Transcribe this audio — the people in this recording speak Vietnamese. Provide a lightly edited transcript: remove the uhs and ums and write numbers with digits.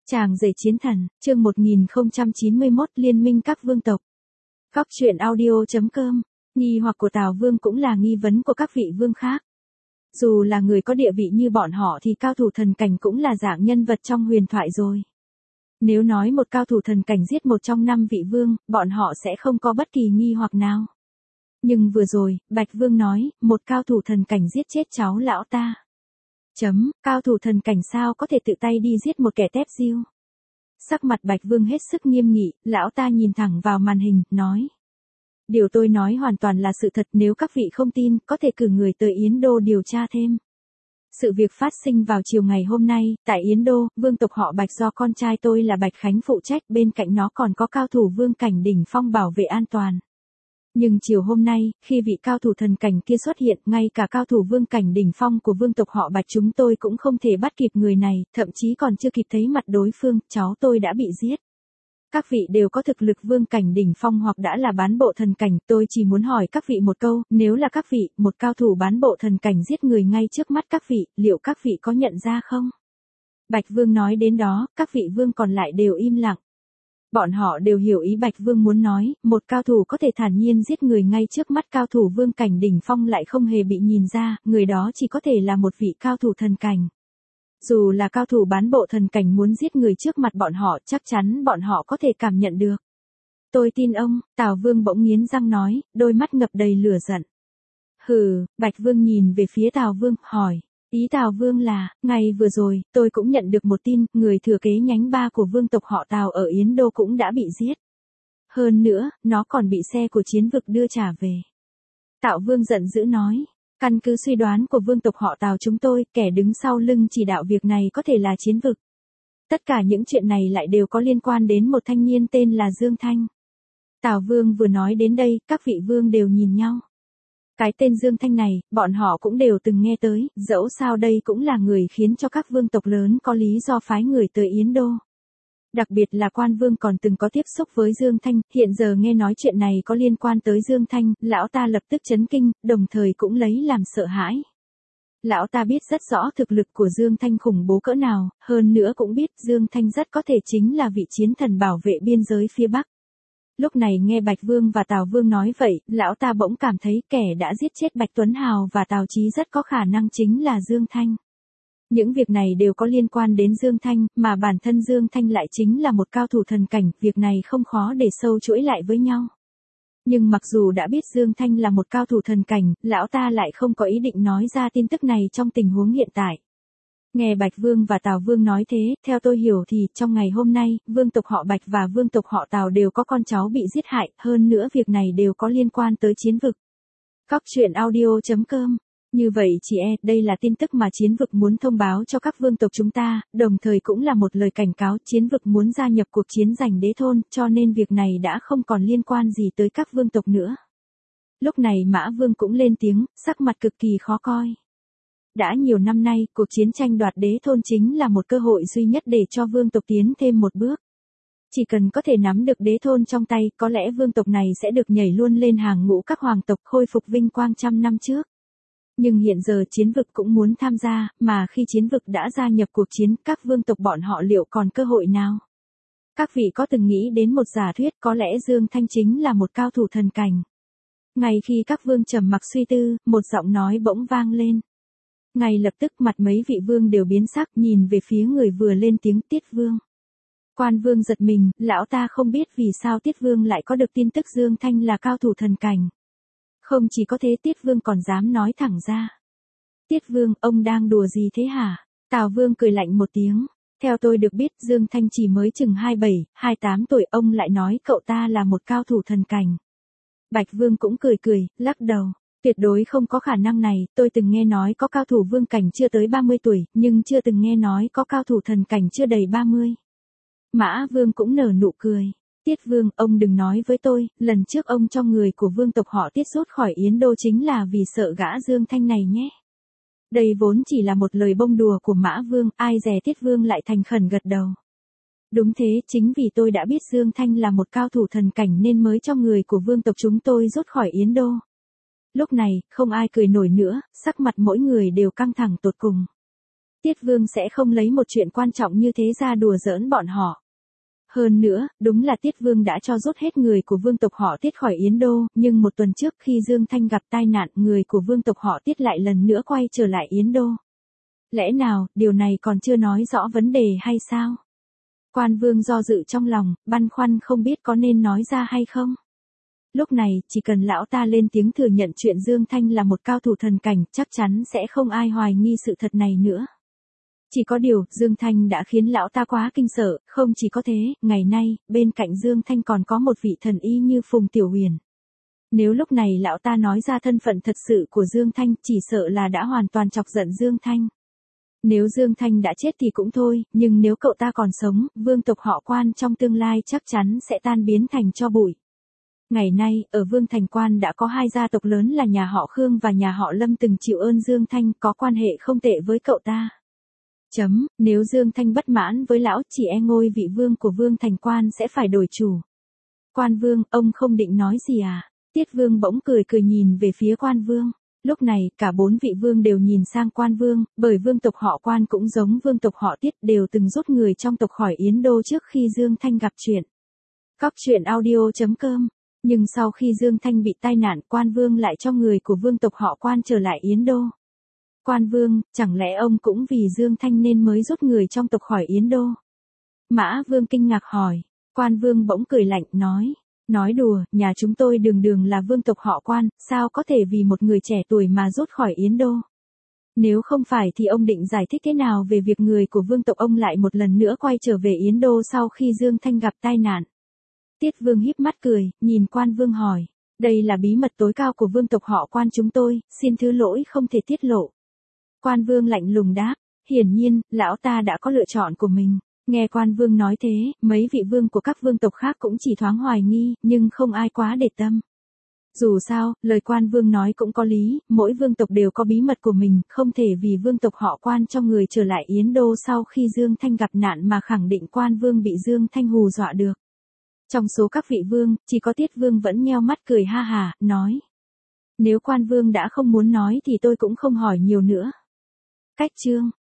Tràng rể chiến thần, chương 1091 Liên minh các vương tộc. Góc truyện audio.com, nghi hoặc của Tào Vương cũng là nghi vấn của các vị vương khác. Dù là người có địa vị như bọn họ thì cao thủ thần cảnh cũng là dạng nhân vật trong huyền thoại rồi. Nếu nói một cao thủ thần cảnh giết một trong 5 vị vương, bọn họ sẽ không có bất kỳ nghi hoặc nào. Nhưng vừa rồi, Bạch Vương nói, một cao thủ thần cảnh giết chết cháu lão ta. Cao thủ thần cảnh sao có thể tự tay đi giết một kẻ tép diêu. Sắc mặt Bạch Vương hết sức nghiêm nghị, lão ta nhìn thẳng vào màn hình, nói. Điều tôi nói hoàn toàn là sự thật, nếu các vị không tin, có thể cử người tới Yến Đô điều tra thêm. Sự việc phát sinh vào chiều ngày hôm nay, tại Yến Đô, vương tộc họ Bạch do con trai tôi là Bạch Khánh phụ trách, bên cạnh nó còn có cao thủ vương cảnh đỉnh phong bảo vệ an toàn. Nhưng chiều hôm nay, khi vị cao thủ thần cảnh kia xuất hiện, ngay cả cao thủ vương cảnh đỉnh phong của vương tộc họ Bạch chúng tôi cũng không thể bắt kịp người này, thậm chí còn chưa kịp thấy mặt đối phương, cháu tôi đã bị giết. Các vị đều có thực lực vương cảnh đỉnh phong hoặc đã là bán bộ thần cảnh, tôi chỉ muốn hỏi các vị một câu, nếu là các vị, một cao thủ bán bộ thần cảnh giết người ngay trước mắt các vị, liệu các vị có nhận ra không? Bạch Vương nói đến đó, các vị vương còn lại đều im lặng. Bọn họ đều hiểu ý Bạch Vương muốn nói, một cao thủ có thể thản nhiên giết người ngay trước mắt cao thủ vương cảnh đỉnh phong lại không hề bị nhìn ra, người đó chỉ có thể là một vị cao thủ thần cảnh. Dù là cao thủ bán bộ thần cảnh muốn giết người trước mặt bọn họ, chắc chắn bọn họ có thể cảm nhận được. Tôi tin ông, Tào Vương bỗng nghiến răng nói, đôi mắt ngập đầy lửa giận. Hừ, Bạch Vương nhìn về phía Tào Vương, hỏi. Ý Tào Vương là, ngày vừa rồi, tôi cũng nhận được một tin, người thừa kế nhánh 3 của vương tộc họ Tào ở Yến Đô cũng đã bị giết. Hơn nữa, nó còn bị xe của chiến vực đưa trả về. Tào Vương giận dữ nói, căn cứ suy đoán của vương tộc họ Tào chúng tôi, kẻ đứng sau lưng chỉ đạo việc này có thể là chiến vực. Tất cả những chuyện này lại đều có liên quan đến một thanh niên tên là Dương Thanh. Tào Vương vừa nói đến đây, các vị vương đều nhìn nhau. Cái tên Dương Thanh này, bọn họ cũng đều từng nghe tới, dẫu sao đây cũng là người khiến cho các vương tộc lớn có lý do phái người tới Yến Đô. Đặc biệt là Quan Vương còn từng có tiếp xúc với Dương Thanh, hiện giờ nghe nói chuyện này có liên quan tới Dương Thanh, lão ta lập tức chấn kinh, đồng thời cũng lấy làm sợ hãi. Lão ta biết rất rõ thực lực của Dương Thanh khủng bố cỡ nào, hơn nữa cũng biết Dương Thanh rất có thể chính là vị chiến thần bảo vệ biên giới phía Bắc. Lúc này nghe Bạch Vương và Tào Vương nói vậy, lão ta bỗng cảm thấy kẻ đã giết chết Bạch Tuấn Hào và Tào Chí rất có khả năng chính là Dương Thanh. Những việc này đều có liên quan đến Dương Thanh, mà bản thân Dương Thanh lại chính là một cao thủ thần cảnh, việc này không khó để sâu chuỗi lại với nhau. Nhưng mặc dù đã biết Dương Thanh là một cao thủ thần cảnh, lão ta lại không có ý định nói ra tin tức này trong tình huống hiện tại. Nghe Bạch Vương và Tào Vương nói thế, theo tôi hiểu thì, trong ngày hôm nay, vương tộc họ Bạch và vương tộc họ Tào đều có con cháu bị giết hại, hơn nữa việc này đều có liên quan tới chiến vực. Góc truyện audio.com. Như vậy chị đây là tin tức mà chiến vực muốn thông báo cho các vương tộc chúng ta, đồng thời cũng là một lời cảnh cáo chiến vực muốn gia nhập cuộc chiến giành đế thôn, cho nên việc này đã không còn liên quan gì tới các vương tộc nữa. Lúc này Mã Vương cũng lên tiếng, sắc mặt cực kỳ khó coi. Đã nhiều năm nay, cuộc chiến tranh đoạt đế thôn chính là một cơ hội duy nhất để cho vương tộc tiến thêm một bước. Chỉ cần có thể nắm được đế thôn trong tay, có lẽ vương tộc này sẽ được nhảy luôn lên hàng ngũ các hoàng tộc khôi phục vinh quang trăm năm trước. Nhưng hiện giờ chiến vực cũng muốn tham gia, mà khi chiến vực đã gia nhập cuộc chiến, các vương tộc bọn họ liệu còn cơ hội nào? Các vị có từng nghĩ đến một giả thuyết có lẽ Dương Thanh chính là một cao thủ thần cảnh. Ngay khi các vương trầm mặc suy tư, một giọng nói bỗng vang lên. Ngay lập tức mặt mấy vị vương đều biến sắc nhìn về phía người vừa lên tiếng Tiết Vương. Quan Vương giật mình, lão ta không biết vì sao Tiết Vương lại có được tin tức Dương Thanh là cao thủ thần cảnh. Không chỉ có thế Tiết Vương còn dám nói thẳng ra. Tiết Vương, ông đang đùa gì thế hả? Tào Vương cười lạnh một tiếng. Theo tôi được biết Dương Thanh chỉ mới chừng 27, 28 tuổi, ông lại nói cậu ta là một cao thủ thần cảnh. Bạch Vương cũng cười, lắc đầu. Tuyệt đối không có khả năng này, tôi từng nghe nói có cao thủ vương cảnh chưa tới 30 tuổi, nhưng chưa từng nghe nói có cao thủ thần cảnh chưa đầy 30. Mã Vương cũng nở nụ cười. Tiết Vương, ông đừng nói với tôi, lần trước ông cho người của vương tộc họ Tiết rút khỏi Yến Đô chính là vì sợ gã Dương Thanh này nhé. Đây vốn chỉ là một lời bông đùa của Mã Vương, ai dè Tiết Vương lại thành khẩn gật đầu. Đúng thế, chính vì tôi đã biết Dương Thanh là một cao thủ thần cảnh nên mới cho người của vương tộc chúng tôi rút khỏi Yến Đô. Lúc này, không ai cười nổi nữa, sắc mặt mỗi người đều căng thẳng tột cùng. Tiết Vương sẽ không lấy một chuyện quan trọng như thế ra đùa giỡn bọn họ. Hơn nữa, đúng là Tiết Vương đã cho rút hết người của vương tộc họ Tiết khỏi Yến Đô, nhưng một tuần trước khi Dương Thanh gặp tai nạn, người của vương tộc họ Tiết lại lần nữa quay trở lại Yến Đô. Lẽ nào, điều này còn chưa nói rõ vấn đề hay sao? Quan Vương do dự trong lòng, băn khoăn không biết có nên nói ra hay không. Lúc này, chỉ cần lão ta lên tiếng thừa nhận chuyện Dương Thanh là một cao thủ thần cảnh, chắc chắn sẽ không ai hoài nghi sự thật này nữa. Chỉ có điều, Dương Thanh đã khiến lão ta quá kinh sợ, không chỉ có thế, ngày nay, bên cạnh Dương Thanh còn có một vị thần y như Phùng Tiểu Huyền. Nếu lúc này lão ta nói ra thân phận thật sự của Dương Thanh, chỉ sợ là đã hoàn toàn chọc giận Dương Thanh. Nếu Dương Thanh đã chết thì cũng thôi, nhưng nếu cậu ta còn sống, vương tộc họ Quan trong tương lai chắc chắn sẽ tan biến thành tro bụi. Ngày nay, ở Vương Thành Quan đã có hai gia tộc lớn là nhà họ Khương và nhà họ Lâm từng chịu ơn Dương Thanh, có quan hệ không tệ với cậu ta. Nếu Dương Thanh bất mãn với lão, chỉ e ngôi vị vương của Vương Thành Quan sẽ phải đổi chủ. Quan Vương, ông không định nói gì à? Tiết Vương bỗng cười cười nhìn về phía Quan Vương. Lúc này, cả bốn vị vương đều nhìn sang Quan Vương, bởi vương tộc họ Quan cũng giống vương tộc họ Tiết, đều từng rút người trong tộc khỏi Yến Đô trước khi Dương Thanh gặp chuyện. Cóc truyện audio.com. Nhưng sau khi Dương Thanh bị tai nạn, Quan Vương lại cho người của vương tộc họ Quan trở lại Yến Đô. Quan Vương, chẳng lẽ ông cũng vì Dương Thanh nên mới rút người trong tộc khỏi Yến Đô? Mã Vương kinh ngạc hỏi. Quan Vương bỗng cười lạnh, nói đùa, nhà chúng tôi đường đường là vương tộc họ Quan, sao có thể vì một người trẻ tuổi mà rút khỏi Yến Đô? Nếu không phải thì ông định giải thích thế nào về việc người của vương tộc ông lại một lần nữa quay trở về Yến Đô sau khi Dương Thanh gặp tai nạn? Tiết Vương híp mắt cười, nhìn Quan Vương hỏi. Đây là bí mật tối cao của vương tộc họ Quan chúng tôi, xin thứ lỗi không thể tiết lộ. Quan Vương lạnh lùng đáp, hiển nhiên, lão ta đã có lựa chọn của mình. Nghe Quan Vương nói thế, mấy vị vương của các vương tộc khác cũng chỉ thoáng hoài nghi, nhưng không ai quá để tâm. Dù sao, lời Quan Vương nói cũng có lý, mỗi vương tộc đều có bí mật của mình, không thể vì vương tộc họ Quan cho người trở lại Yến Đô sau khi Dương Thanh gặp nạn mà khẳng định Quan Vương bị Dương Thanh hù dọa được. Trong số các vị vương, chỉ có Tiết Vương vẫn nheo mắt cười ha hả, nói. Nếu Quan Vương đã không muốn nói thì tôi cũng không hỏi nhiều nữa. Cách chương